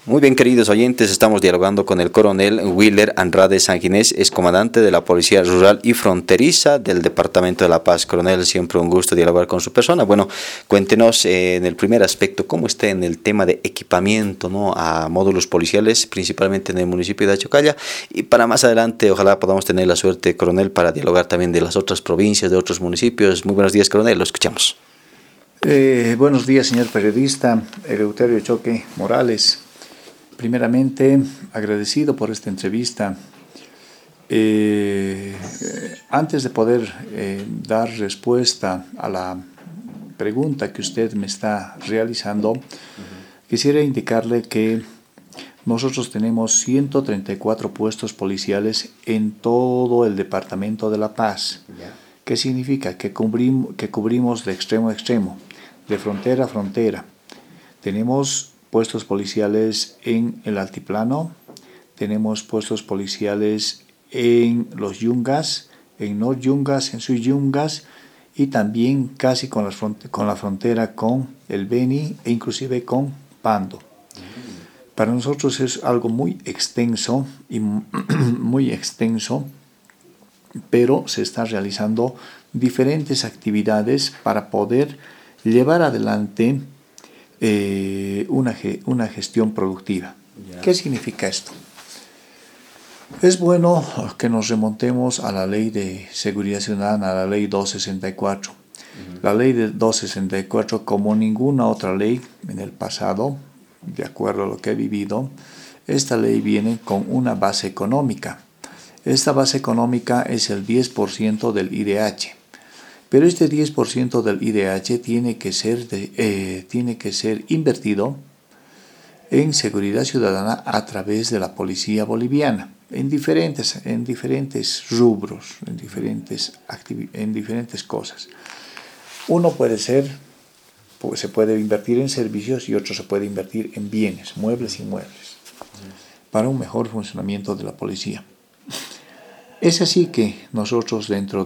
Muy bien, queridos oyentes, estamos dialogando con el coronel Willer Andrade Sanguinés, es comandante de la Policía Rural y Fronteriza del Departamento de La Paz. Coronel, siempre un gusto dialogar con su persona. Bueno, cuéntenos en el primer aspecto, ¿cómo está en el tema de equipamiento, ¿no?, a módulos policiales, principalmente en el municipio de Achocalla? Y para más adelante, ojalá podamos tener la suerte, coronel, para dialogar también de las otras provincias, de otros municipios. Muy buenos días, coronel, lo escuchamos. Buenos días, señor periodista Eleuterio Choque Morales. Primeramente, agradecido por esta entrevista. Antes de poder dar respuesta a la pregunta que usted me está realizando, quisiera indicarle que nosotros tenemos 134 puestos policiales en todo el departamento de La Paz. ¿Qué significa? Que cubrimos de extremo a extremo, de frontera a frontera. Tenemos puestos policiales en el altiplano, tenemos puestos policiales en los yungas, en no yungas, en sus yungas, y también casi con la frontera con el Beni e inclusive con Pando. Para nosotros es algo muy extenso, pero se están realizando diferentes actividades para poder llevar adelante una gestión productiva. ¿Qué significa esto? Es bueno que nos remontemos a la Ley de Seguridad Ciudadana, a la Ley 264. La Ley de 264, como ninguna otra ley en el pasado, de acuerdo a lo que he vivido, esta ley viene con una base económica. Esta base económica es el 10% del IDH. Pero este 10% del IDH tiene que ser invertido en seguridad ciudadana a través de la policía boliviana, en diferentes rubros, en diferentes cosas. Uno se puede invertir en servicios y otro se puede invertir en bienes, muebles y inmuebles, para un mejor funcionamiento de la policía. Es así que nosotros dentro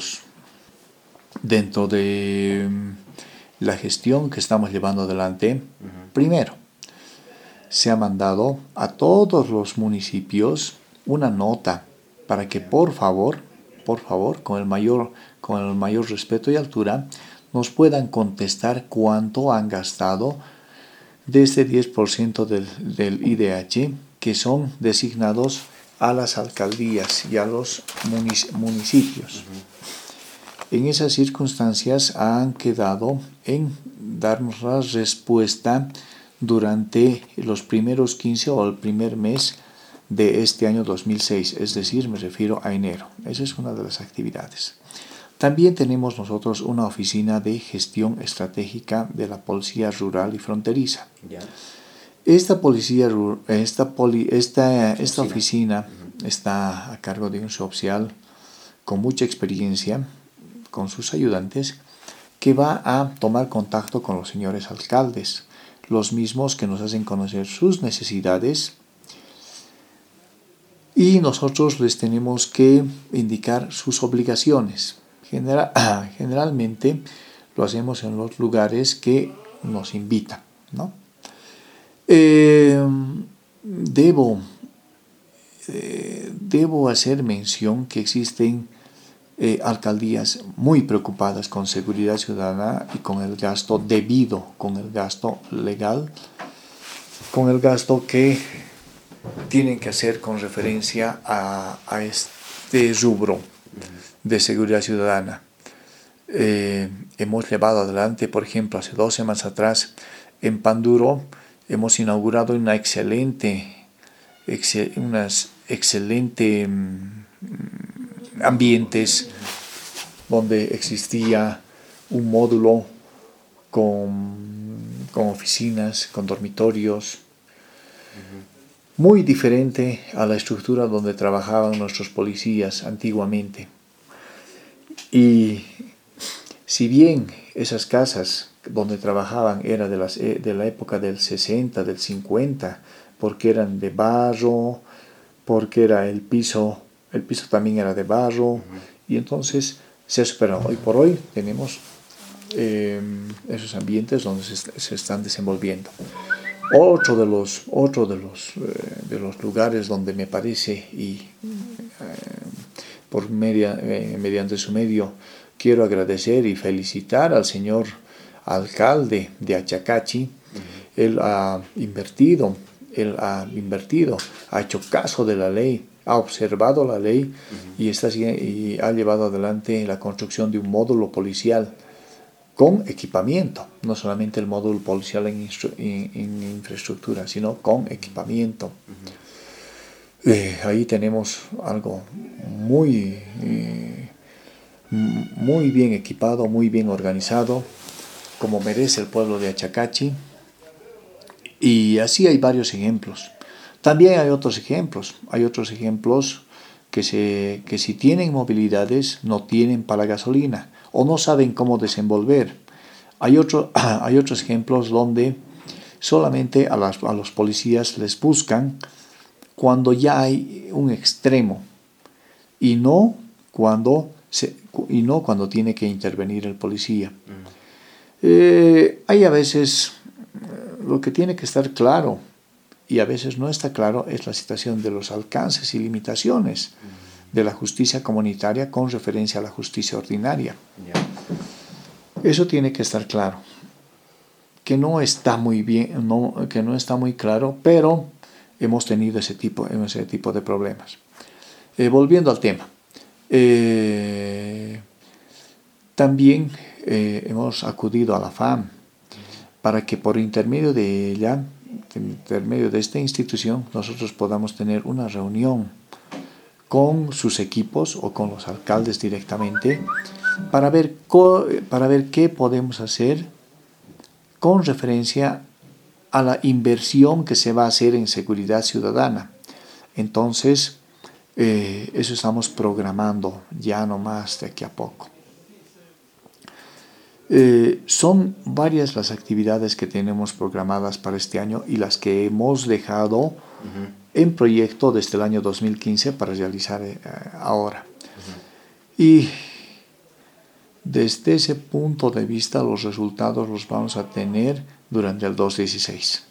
de la gestión que estamos llevando adelante, primero, se ha mandado a todos los municipios una nota para que por favor, con el mayor respeto y altura, nos puedan contestar cuánto han gastado de este 10% del IDH que son designados a las alcaldías y a los municipios. En esas circunstancias han quedado en darnos la respuesta durante los primeros 15 o el primer mes de este año 2006, es decir, me refiero a enero. Esa es una de las actividades. También tenemos nosotros una oficina de gestión estratégica de la Policía Rural y Fronteriza. Esta oficina está a cargo de un oficial con mucha experiencia, con sus ayudantes, que va a tomar contacto con los señores alcaldes, los mismos que nos hacen conocer sus necesidades, y nosotros les tenemos que indicar sus obligaciones. Generalmente lo hacemos en los lugares que nos invitan, ¿no? Debo hacer mención que existen alcaldías muy preocupadas con seguridad ciudadana y con el gasto debido, con el gasto legal, con el gasto que tienen que hacer con referencia a este rubro de seguridad ciudadana. Hemos llevado adelante, por ejemplo, hace 2 semanas atrás, en Panduro, hemos inaugurado unas excelentes ambientes donde existía un módulo con oficinas, con dormitorios, muy diferente a la estructura donde trabajaban nuestros policías antiguamente. Y si bien esas casas donde trabajaban eran de la época del 60, del 50, porque eran de barro, porque era el piso también era de barro, y entonces se superó. Hoy por hoy tenemos esos ambientes donde se están desenvolviendo. De los lugares donde me parece y mediante su medio quiero agradecer y felicitar al señor alcalde de Achacachi. Él ha invertido, ha hecho caso de la ley, ha observado la ley y ha llevado adelante la construcción de un módulo policial con equipamiento, no solamente el módulo policial en infraestructura, sino con equipamiento. Ahí tenemos algo muy bien equipado, muy bien organizado, como merece el pueblo de Achacachi. Y así hay varios ejemplos. También hay otros ejemplos que si tienen movilidades no tienen para gasolina o no saben cómo desenvolver. Hay otros ejemplos donde solamente a los policías les buscan cuando ya hay un extremo y no cuando tiene que intervenir el policía. Hay a veces lo que tiene que estar claro y a veces no está claro es la situación de los alcances y limitaciones de la justicia comunitaria con referencia a la justicia ordinaria. Eso tiene que estar claro, que no está muy claro, pero hemos tenido ese tipo de problemas. Volviendo al tema, también hemos acudido a la FAM para que por intermedio de esta institución nosotros podamos tener una reunión con sus equipos o con los alcaldes directamente para ver qué podemos hacer con referencia a la inversión que se va a hacer en seguridad ciudadana. Entonces, eso estamos programando ya nomás de aquí a poco. Son varias las actividades que tenemos programadas para este año y las que hemos dejado en proyecto desde el año 2015 para realizar ahora. Y desde ese punto de vista los resultados los vamos a tener durante el 2016.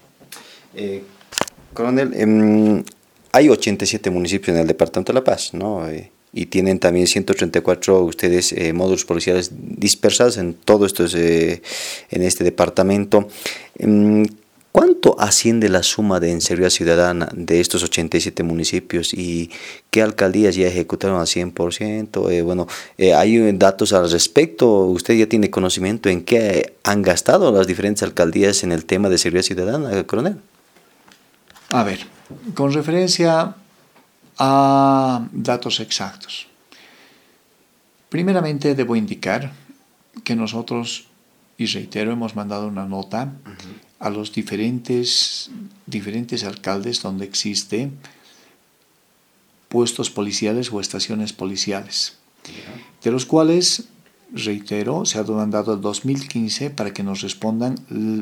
Coronel, hay 87 municipios en el departamento de La Paz, ¿no? Y tienen también 134 ustedes módulos policiales dispersados en todo esto en este departamento. ¿Cuánto asciende la suma de inseguridad ciudadana de estos 87 municipios y qué alcaldías ya ejecutaron al 100%? ¿Hay datos al respecto? ¿Usted ya tiene conocimiento en qué han gastado las diferentes alcaldías en el tema de seguridad ciudadana, coronel? A ver, con referencia a datos exactos. Primeramente debo indicar que nosotros, y reitero, hemos mandado una nota a los diferentes alcaldes donde existe puestos policiales o estaciones policiales, de los cuales, reitero, se ha demandado el 2015 para que nos respondan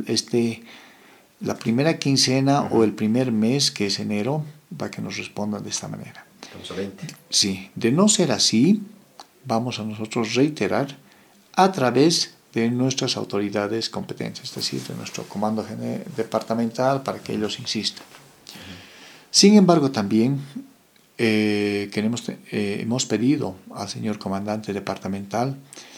la primera quincena o el primer mes, que es enero, para que nos respondan de esta manera. Sí, de no ser así, vamos a nosotros reiterar a través de nuestras autoridades competentes, es decir, de nuestro comando departamental, para que ellos insistan. Sin embargo, también hemos pedido al señor comandante departamental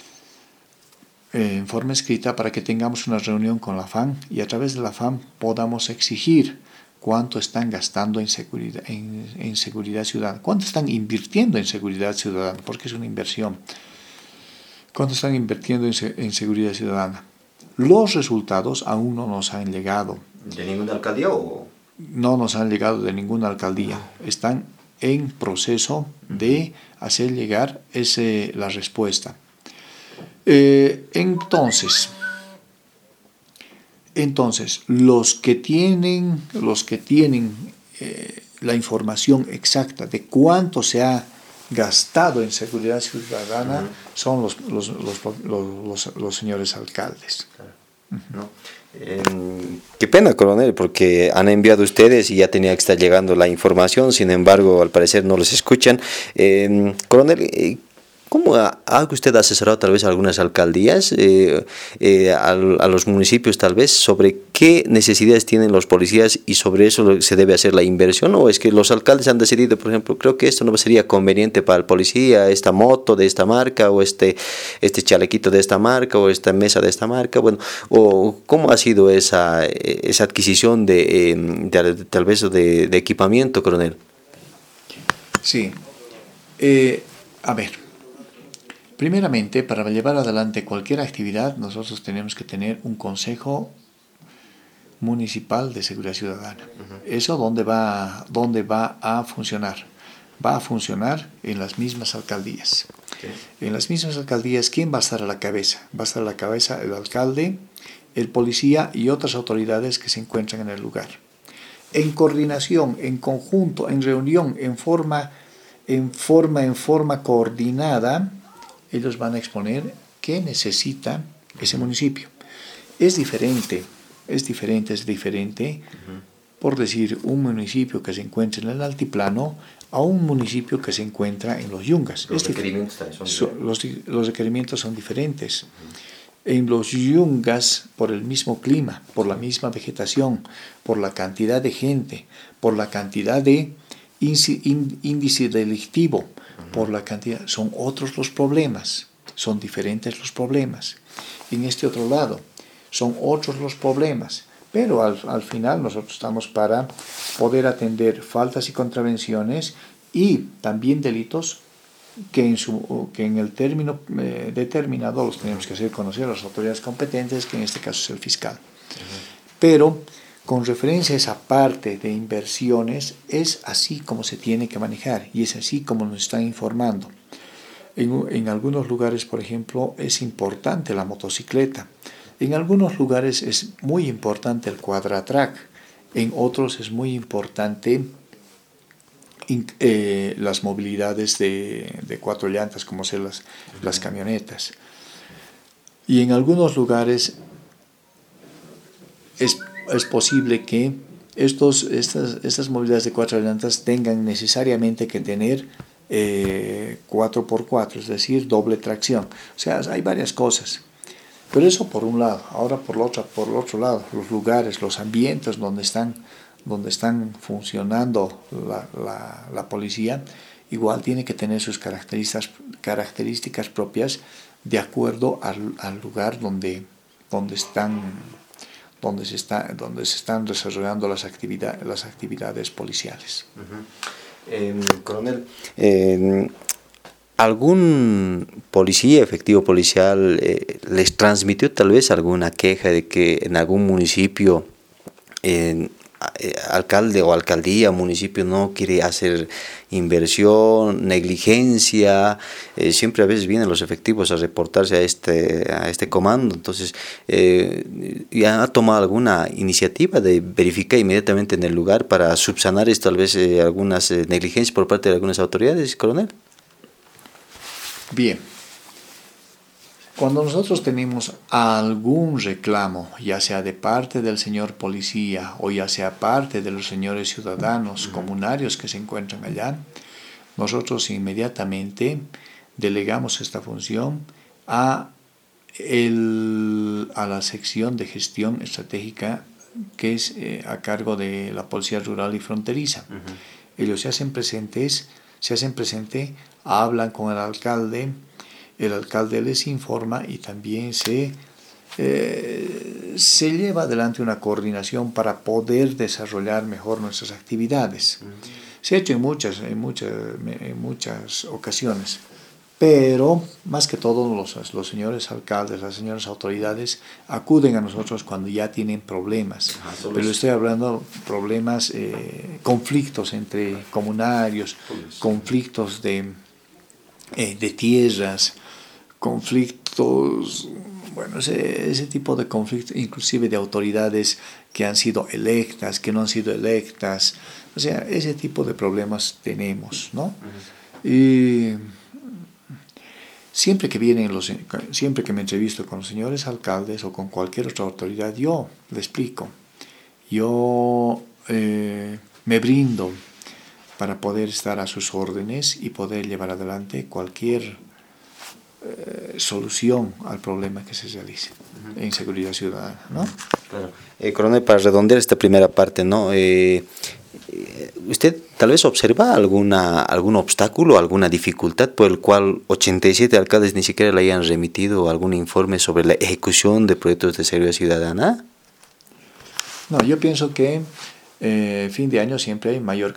en forma escrita para que tengamos una reunión con la FAM y a través de la FAM podamos exigir cuánto están gastando en seguridad ciudadana, cuánto están invirtiendo en seguridad ciudadana, porque es una inversión. ¿Cuánto están invirtiendo en seguridad ciudadana? Los resultados aún no nos han llegado. ¿De ninguna alcaldía o...? No nos han llegado de ninguna alcaldía. Están en proceso de hacer llegar la respuesta. Entonces, los que tienen la información exacta de cuánto se ha gastado en seguridad ciudadana son los señores alcaldes. ¿No? Qué pena, coronel, porque han enviado ustedes y ya tenía que estar llegando la información, sin embargo, al parecer no los escuchan. Coronel, ¿Cómo ha usted asesorado tal vez a algunas alcaldías, a los municipios tal vez, sobre qué necesidades tienen los policías y sobre eso se debe hacer la inversión? ¿O es que los alcaldes han decidido, por ejemplo, creo que esto no sería conveniente para el policía, esta moto de esta marca, o este chalequito de esta marca, o esta mesa de esta marca? Bueno, o ¿cómo ha sido esa adquisición tal vez de equipamiento, coronel? Sí. A ver. Primeramente, para llevar adelante cualquier actividad, nosotros tenemos que tener un Consejo Municipal de Seguridad Ciudadana. ¿Eso dónde va a funcionar? Va a funcionar en las mismas alcaldías. En las mismas alcaldías, ¿quién va a estar a la cabeza? Va a estar a la cabeza el alcalde, el policía y otras autoridades que se encuentran en el lugar. En coordinación, en conjunto, en reunión, en forma coordinada, ellos van a exponer qué necesita ese municipio. Es diferente, por decir, un municipio que se encuentra en el altiplano a un municipio que se encuentra en los yungas. Los requerimientos son diferentes. En los yungas, por el mismo clima, por la misma vegetación, por la cantidad de gente, por la cantidad de índice delictivo, por la cantidad, son otros los problemas, son diferentes los problemas. En este otro lado, son otros los problemas, pero al final nosotros estamos para poder atender faltas y contravenciones y también delitos que en el término determinado los tenemos que hacer conocer a las autoridades competentes, que en este caso es el fiscal. Pero con referencia a esa parte de inversiones, es así como se tiene que manejar y es así como nos están informando. En algunos lugares, por ejemplo, es importante la motocicleta. En algunos lugares es muy importante el quadratrack. En otros es muy importante las movilidades de 4 llantas, como son las camionetas. Y en algunos lugares es posible que estas movilidades de 4 llantas tengan necesariamente que tener 4x4, es decir, doble tracción. O sea, hay varias cosas. Pero eso por un lado. Ahora por el otro lado, los lugares, los ambientes donde están funcionando la policía, igual tiene que tener sus características propias de acuerdo al lugar donde se están desarrollando las actividades policiales. Coronel, ¿algún policía, efectivo policial, les transmitió tal vez alguna queja de que en algún municipio, alcalde o alcaldía, municipio no quiere hacer inversión, negligencia? Siempre a veces vienen los efectivos a reportarse a este comando, entonces ¿ya ha tomado alguna iniciativa de verificar inmediatamente en el lugar para subsanar tal vez algunas negligencias por parte de algunas autoridades, coronel? Bien, cuando nosotros tenemos algún reclamo, ya sea de parte del señor policía o ya sea parte de los señores ciudadanos comunarios que se encuentran allá, nosotros inmediatamente delegamos esta función a la sección de gestión estratégica que es a cargo de la Policía Rural y Fronteriza. Ellos se hacen presente, hablan con el alcalde les informa y también se lleva adelante una coordinación para poder desarrollar mejor nuestras actividades. Se ha hecho en muchas ocasiones, pero más que todo los señores alcaldes, las señoras autoridades acuden a nosotros cuando ya tienen problemas. Pero estoy hablando de problemas, conflictos entre comunarios, conflictos de tierras, conflictos, bueno, ese tipo de conflictos, inclusive de autoridades que han sido electas, que no han sido electas, o sea, ese tipo de problemas tenemos, ¿no? Y siempre que me entrevisto con los señores alcaldes o con cualquier otra autoridad, yo le explico, yo me brindo para poder estar a sus órdenes y poder llevar adelante cualquier solución al problema que se realice en seguridad ciudadana, ¿no? Claro. Coronel, para redondear esta primera parte, ¿no? ¿Usted tal vez observa algún obstáculo, alguna dificultad por el cual 87 alcaldes ni siquiera le hayan remitido algún informe sobre la ejecución de proyectos de seguridad ciudadana? No, yo pienso que fin de año siempre hay mayor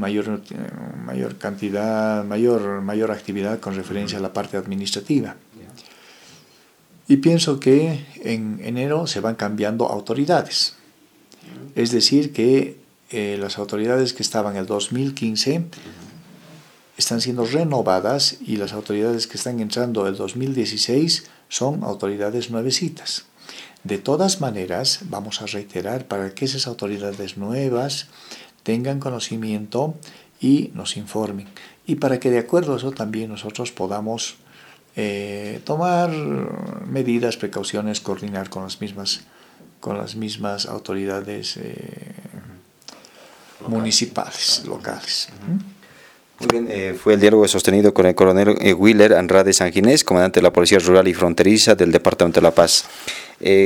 actividad con referencia a la parte administrativa. Y pienso que en enero se van cambiando autoridades. Es decir, que las autoridades que estaban en el 2015 están siendo renovadas y las autoridades que están entrando el 2016 son autoridades nuevecitas. De todas maneras, vamos a reiterar para que esas autoridades nuevas tengan conocimiento y nos informen. Y para que de acuerdo a eso también nosotros podamos tomar medidas, precauciones, coordinar con las mismas autoridades municipales, locales. Muy bien, fue el diálogo sostenido con el coronel Willer Andrade Sanginés, comandante de la Policía Rural y Fronteriza del Departamento de La Paz.